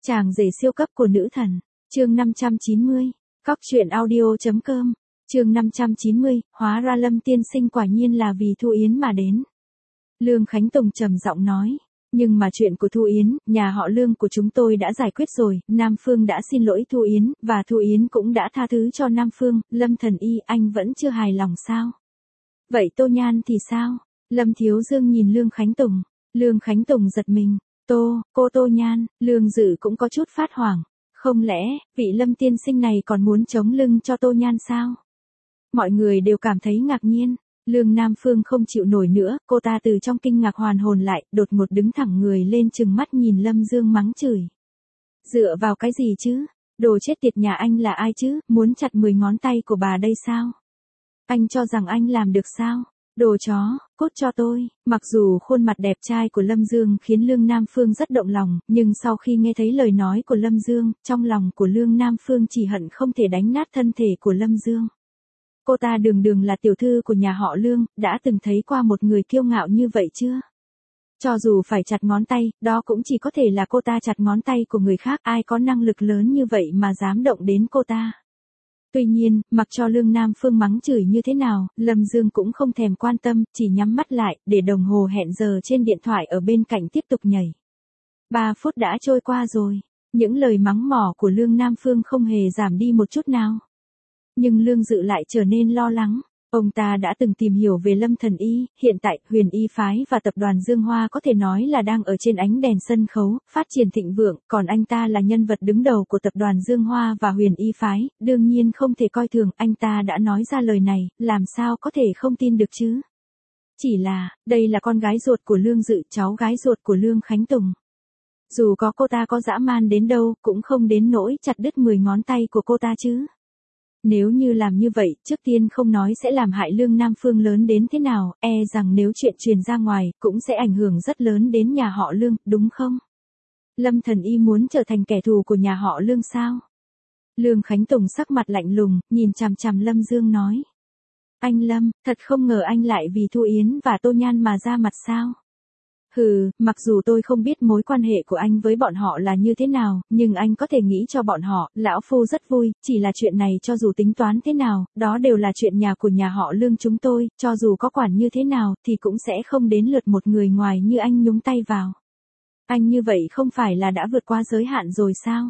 Chàng rể siêu cấp của nữ thần, chương 590, Cóc truyện audio.com, chương 590, hóa ra Lâm tiên sinh quả nhiên là vì Thu Yến mà đến. Lương Khánh Tùng trầm giọng nói, nhưng mà chuyện của Thu Yến, nhà họ Lương của chúng tôi đã giải quyết rồi, Nam Phương đã xin lỗi Thu Yến, và Thu Yến cũng đã tha thứ cho Nam Phương, Lâm thần y anh vẫn chưa hài lòng sao? Vậy Tô Nhan thì sao? Lâm Thiếu Dương nhìn Lương Khánh Tùng giật mình, cô Tô Nhan, Lương Dự cũng có chút phát hoảng, không lẽ, vị Lâm tiên sinh này còn muốn chống lưng cho Tô Nhan sao? Mọi người đều cảm thấy ngạc nhiên. Lương Nam Phương không chịu nổi nữa, cô ta từ trong kinh ngạc hoàn hồn lại, đột ngột đứng thẳng người lên trừng mắt nhìn Lâm Dương mắng chửi. Dựa vào cái gì chứ? Đồ chết tiệt, nhà anh là ai chứ, muốn chặt 10 ngón tay của bà đây sao? Anh cho rằng anh làm được sao? Đồ chó, cút cho tôi. Mặc dù khuôn mặt đẹp trai của Lâm Dương khiến Lương Nam Phương rất động lòng, nhưng sau khi nghe thấy lời nói của Lâm Dương, trong lòng của Lương Nam Phương chỉ hận không thể đánh nát thân thể của Lâm Dương. Cô ta đường là tiểu thư của nhà họ Lương, đã từng thấy qua một người kiêu ngạo như vậy chưa? Cho dù phải chặt ngón tay, đó cũng chỉ có thể là cô ta chặt ngón tay của người khác, ai có năng lực lớn như vậy mà dám động đến cô ta. Tuy nhiên, mặc cho Lương Nam Phương mắng chửi như thế nào, Lâm Dương cũng không thèm quan tâm, chỉ nhắm mắt lại, để đồng hồ hẹn giờ trên điện thoại ở bên cạnh tiếp tục nhảy. 3 phút đã trôi qua rồi, những lời mắng mỏ của Lương Nam Phương không hề giảm đi một chút nào. Nhưng Lương Dự lại trở nên lo lắng. Ông ta đã từng tìm hiểu về Lâm thần y, hiện tại Huyền Y phái và tập đoàn Dương Hoa có thể nói là đang ở trên ánh đèn sân khấu, phát triển thịnh vượng, còn anh ta là nhân vật đứng đầu của tập đoàn Dương Hoa và Huyền Y phái, đương nhiên không thể coi thường, anh ta đã nói ra lời này, làm sao có thể không tin được chứ? Chỉ là, đây là con gái ruột của Lương Dự, cháu gái ruột của Lương Khánh Tùng. Dù có cô ta có dã man đến đâu, cũng không đến nỗi chặt đứt 10 ngón tay của cô ta chứ. Nếu như làm như vậy, trước tiên không nói sẽ làm hại Lương Nam Phương lớn đến thế nào, rằng nếu chuyện truyền ra ngoài, cũng sẽ ảnh hưởng rất lớn đến nhà họ Lương, đúng không? Lâm thần y muốn trở thành kẻ thù của nhà họ Lương sao? Lương Khánh Tùng sắc mặt lạnh lùng, nhìn chằm chằm Lâm Dương nói. Anh Lâm, thật không ngờ anh lại vì Thu Yến và Tô Nhan mà ra mặt sao? Hừ, mặc dù tôi không biết mối quan hệ của anh với bọn họ là như thế nào, nhưng anh có thể nghĩ cho bọn họ, lão phu rất vui, chỉ là chuyện này cho dù tính toán thế nào, đó đều là chuyện nhà của nhà họ Lương chúng tôi, cho dù có quản như thế nào, thì cũng sẽ không đến lượt một người ngoài như anh nhúng tay vào. Anh như vậy không phải là đã vượt qua giới hạn rồi sao?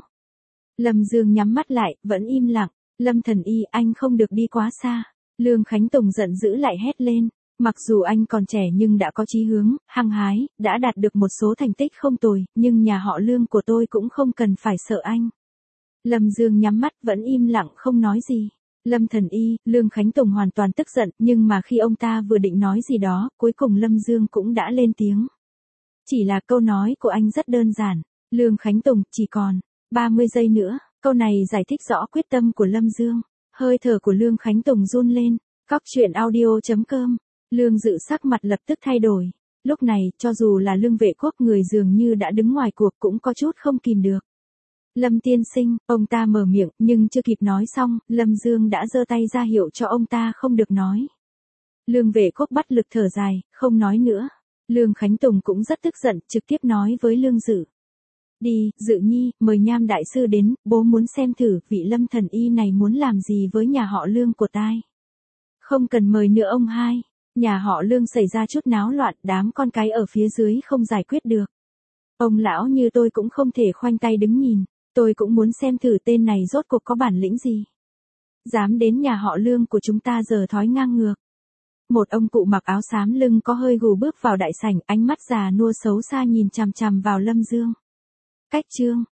Lâm Dương nhắm mắt lại, vẫn im lặng. Lâm thần y, anh không được đi quá xa. Lương Khánh Tùng giận dữ lại hét lên. Mặc dù anh còn trẻ nhưng đã có chí hướng, hăng hái, đã đạt được một số thành tích không tồi, nhưng nhà họ Lương của tôi cũng không cần phải sợ anh. Lâm Dương nhắm mắt vẫn im lặng không nói gì. Lâm thần y, Lương Khánh Tùng hoàn toàn tức giận, nhưng mà khi ông ta vừa định nói gì đó, cuối cùng Lâm Dương cũng đã lên tiếng. Chỉ là câu nói của anh rất đơn giản. Lương Khánh Tùng, chỉ còn 30 giây nữa, câu này giải thích rõ quyết tâm của Lâm Dương. Hơi thở của Lương Khánh Tùng run lên. Cóc truyện audio.com. Lương Dự sắc mặt lập tức thay đổi. Lúc này, cho dù là Lương Vệ Quốc người dường như đã đứng ngoài cuộc cũng có chút không kìm được. Lâm tiên sinh, ông ta mở miệng, nhưng chưa kịp nói xong, Lâm Dương đã giơ tay ra hiệu cho ông ta không được nói. Lương Vệ Quốc bắt lực thở dài, không nói nữa. Lương Khánh Tùng cũng rất tức giận, trực tiếp nói với Lương Dự. Đi, Dự nhi, mời Nham đại sư đến, bố muốn xem thử vị Lâm thần y này muốn làm gì với nhà họ Lương của tai. Không cần mời nữa ông hai. Nhà họ Lương xảy ra chút náo loạn, đám con cái ở phía dưới không giải quyết được. Ông lão như tôi cũng không thể khoanh tay đứng nhìn, tôi cũng muốn xem thử tên này rốt cuộc có bản lĩnh gì. Dám đến nhà họ Lương của chúng ta giờ thói ngang ngược. Một ông cụ mặc áo xám lưng có hơi gù bước vào đại sảnh, ánh mắt già nua xấu xa nhìn chằm chằm vào Lâm Dương. Cách chương